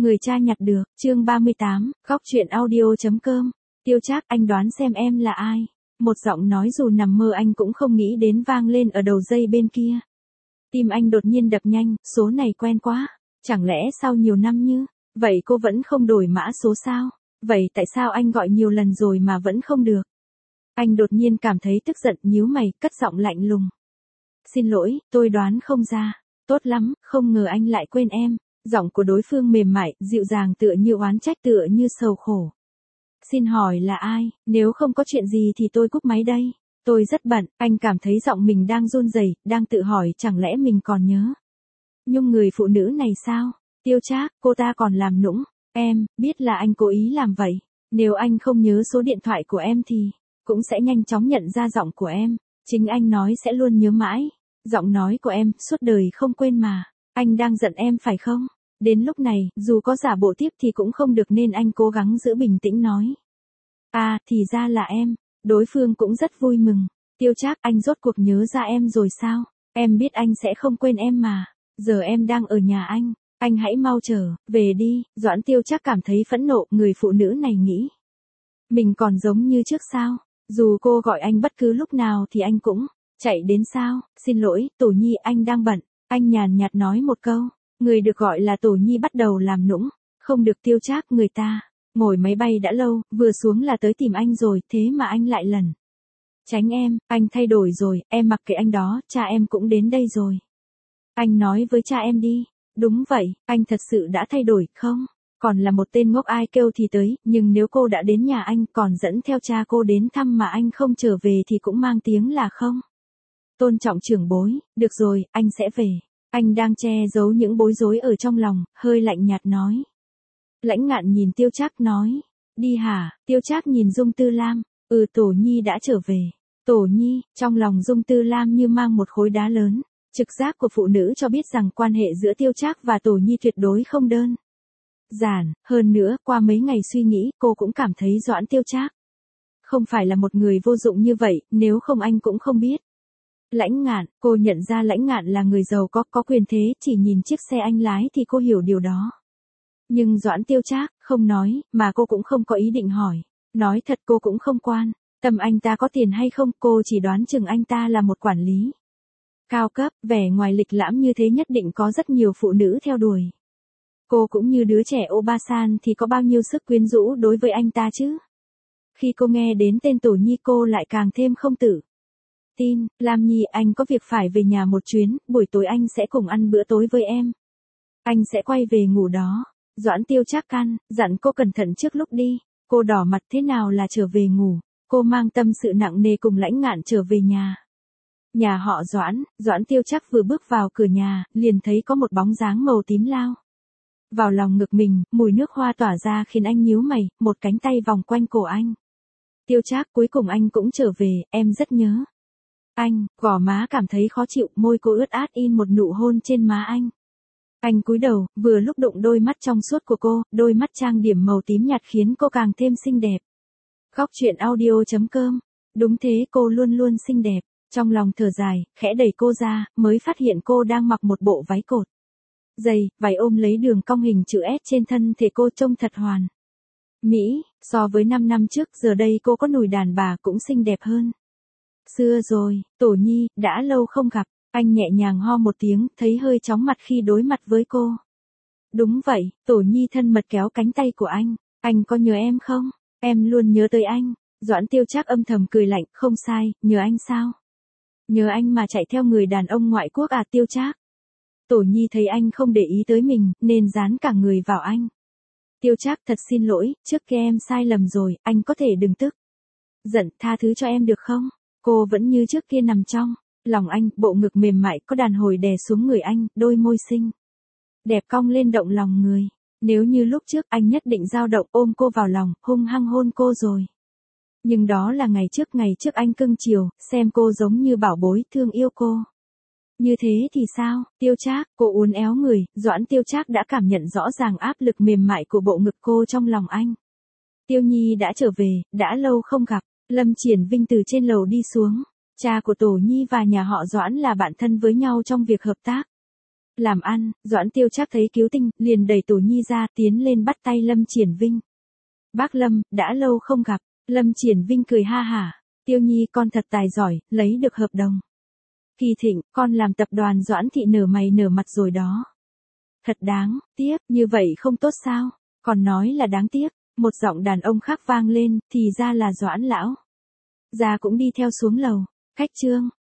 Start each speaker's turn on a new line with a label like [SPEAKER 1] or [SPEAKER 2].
[SPEAKER 1] Người cha nhặt được, chương 38, góc truyện audio.com. Tiêu Trác, anh đoán xem em là ai? Một giọng nói dù nằm mơ anh cũng không nghĩ đến vang lên ở đầu dây bên kia. Tim anh đột nhiên đập nhanh, số này quen quá. Chẳng lẽ sau nhiều năm như vậy cô vẫn không đổi mã số sao? Vậy tại sao anh gọi nhiều lần rồi mà vẫn không được? Anh đột nhiên cảm thấy tức giận, nhíu mày, cất giọng lạnh lùng. Xin lỗi, tôi đoán không ra. Tốt lắm, không ngờ anh lại quên em. Giọng của đối phương mềm mại, dịu dàng tựa như oán trách tựa như sầu khổ. Xin hỏi là ai, nếu không có chuyện gì thì tôi cúp máy đây. Tôi rất bận, anh cảm thấy giọng mình đang run rẩy, đang tự hỏi chẳng lẽ mình còn nhớ. Nhưng người phụ nữ này sao? Tiêu Trác, cô ta còn làm nũng. Em, biết là anh cố ý làm vậy. Nếu anh không nhớ số điện thoại của em thì cũng sẽ nhanh chóng nhận ra giọng của em. Chính anh nói sẽ luôn nhớ mãi. Giọng nói của em, suốt đời không quên mà. Anh đang giận em phải không? Đến lúc này, dù có giả bộ tiếp thì cũng không được nên anh cố gắng giữ bình tĩnh nói. À, thì ra là em. Đối phương cũng rất vui mừng. Tiêu Trác, anh rốt cuộc nhớ ra em rồi sao? Em biết anh sẽ không quên em mà. Giờ em đang ở nhà anh hãy mau trở về đi. Doãn Tiêu Trác cảm thấy phẫn nộ, người phụ nữ này nghĩ. Mình còn giống như trước sao? Dù cô gọi anh bất cứ lúc nào thì anh cũng chạy đến sao? Xin lỗi, Tổ Nhi, anh đang bận. Anh nhàn nhạt nói một câu. Người được gọi là Tổ Nhi bắt đầu làm nũng. Không được Tiêu Trác, người ta ngồi máy bay đã lâu, vừa xuống là tới tìm anh rồi, thế mà anh lại lẩn tránh em. Anh thay đổi rồi, em mặc kệ anh đó, cha em cũng đến đây rồi. Anh nói với cha em đi. Đúng vậy, anh thật sự đã thay đổi, không? Còn là một tên ngốc ai kêu thì tới, nhưng nếu cô đã đến nhà anh còn dẫn theo cha cô đến thăm mà anh không trở về thì cũng mang tiếng là không. Tôn trọng trưởng bối, được rồi, anh sẽ về. Anh đang che giấu những bối rối ở trong lòng, hơi lạnh nhạt nói. Lãnh Ngạn nhìn Tiêu Trác nói. Đi hả? Tiêu Trác nhìn Dung Tư Lam. Tổ Nhi đã trở về. Tổ Nhi, trong lòng Dung Tư Lam như mang một khối đá lớn. Trực giác của phụ nữ cho biết rằng quan hệ giữa Tiêu Trác và Tổ Nhi tuyệt đối không đơn giản. Hơn nữa, qua mấy ngày suy nghĩ, cô cũng cảm thấy Doãn Tiêu Trác không phải là một người vô dụng như vậy, nếu không anh cũng không biết. Lãnh Ngạn, cô nhận ra Lãnh Ngạn là người giàu có quyền thế, chỉ nhìn chiếc xe anh lái thì cô hiểu điều đó. Nhưng Doãn Tiêu Trác không nói, mà cô cũng không có ý định hỏi. Nói thật cô cũng không quan tâm anh ta có tiền hay không, cô chỉ đoán chừng anh ta là một quản lý cao cấp, vẻ ngoài lịch lãm như thế nhất định có rất nhiều phụ nữ theo đuổi. Cô cũng như đứa trẻ Obasan thì có bao nhiêu sức quyến rũ đối với anh ta chứ. Khi cô nghe đến tên Tổ Nhi cô lại càng thêm không tự tin. Lam Nhi, anh có việc phải về nhà một chuyến, buổi tối anh sẽ cùng ăn bữa tối với em. Anh sẽ quay về ngủ đó. Doãn Tiêu Trác căn dặn cô cẩn thận trước lúc đi. Cô đỏ mặt, thế nào là trở về ngủ? Cô mang tâm sự nặng nề cùng Lãnh Ngạn trở về nhà. Nhà họ Doãn Tiêu Trác vừa bước vào cửa nhà, liền thấy có một bóng dáng màu tím lao vào lòng ngực mình, mùi nước hoa tỏa ra khiến anh nhíu mày, một cánh tay vòng quanh cổ anh. Tiêu Trác, cuối cùng anh cũng trở về, em rất nhớ anh. Gò má cảm thấy khó chịu, môi cô ướt át in một nụ hôn trên má anh. Anh cúi đầu, vừa lúc đụng đôi mắt trong suốt của cô, đôi mắt trang điểm màu tím nhạt khiến cô càng thêm xinh đẹp. Góc truyện audio.com. Đúng thế, cô luôn luôn xinh đẹp. Trong lòng thở dài, khẽ đẩy cô ra, mới phát hiện cô đang mặc một bộ váy cột dày, váy ôm lấy đường cong hình chữ S trên thân thể cô trông thật hoàn mỹ. So với 5 năm trước, giờ đây cô có nùi đàn bà cũng xinh đẹp hơn xưa rồi. Tổ Nhi, đã lâu không gặp. Anh nhẹ nhàng ho một tiếng, thấy hơi chóng mặt khi đối mặt với cô. Đúng vậy, Tổ Nhi thân mật kéo cánh tay của anh. Anh có nhớ em không? Em luôn nhớ tới anh. Doãn Tiêu Trác âm thầm cười lạnh, không sai, nhớ anh sao? Nhớ anh mà chạy theo người đàn ông ngoại quốc à? Tiêu Trác. Tổ Nhi thấy anh không để ý tới mình, nên dán cả người vào anh. Tiêu Trác, thật xin lỗi, trước kia em sai lầm rồi, anh có thể đừng tức giận, tha thứ cho em được không? Cô vẫn như trước kia nằm trong lòng anh, bộ ngực mềm mại có đàn hồi đè xuống người anh, đôi môi xinh đẹp cong lên động lòng người. Nếu như lúc trước anh nhất định dao động ôm cô vào lòng, hung hăng hôn cô rồi. Nhưng đó là ngày trước anh cưng chiều, xem cô giống như bảo bối, thương yêu cô. Như thế thì sao? Tiêu Trác, cô uốn éo người, Doãn Tiêu Trác đã cảm nhận rõ ràng áp lực mềm mại của bộ ngực cô trong lòng anh. Tiêu Nhi đã trở về, đã lâu không gặp. Lâm Triển Vinh từ trên lầu đi xuống. Cha của Tổ Nhi và nhà họ Doãn là bạn thân với nhau trong việc hợp tác Làm ăn, Doãn Tiêu Trác thấy cứu tinh, liền đẩy Tổ Nhi ra, tiến lên bắt tay Lâm Triển Vinh. Bác Lâm, đã lâu không gặp. Lâm Triển Vinh cười ha hả. Tiêu Nhi con thật tài giỏi, lấy được hợp đồng. Kỳ Thịnh, con làm tập đoàn Doãn thị nở mày nở mặt rồi đó. Thật đáng tiếc, như vậy không tốt sao? Còn nói là đáng tiếc. Một giọng đàn ông khác vang lên, thì ra là Doãn lão. Gia cũng đi theo xuống lầu. Khách Trương,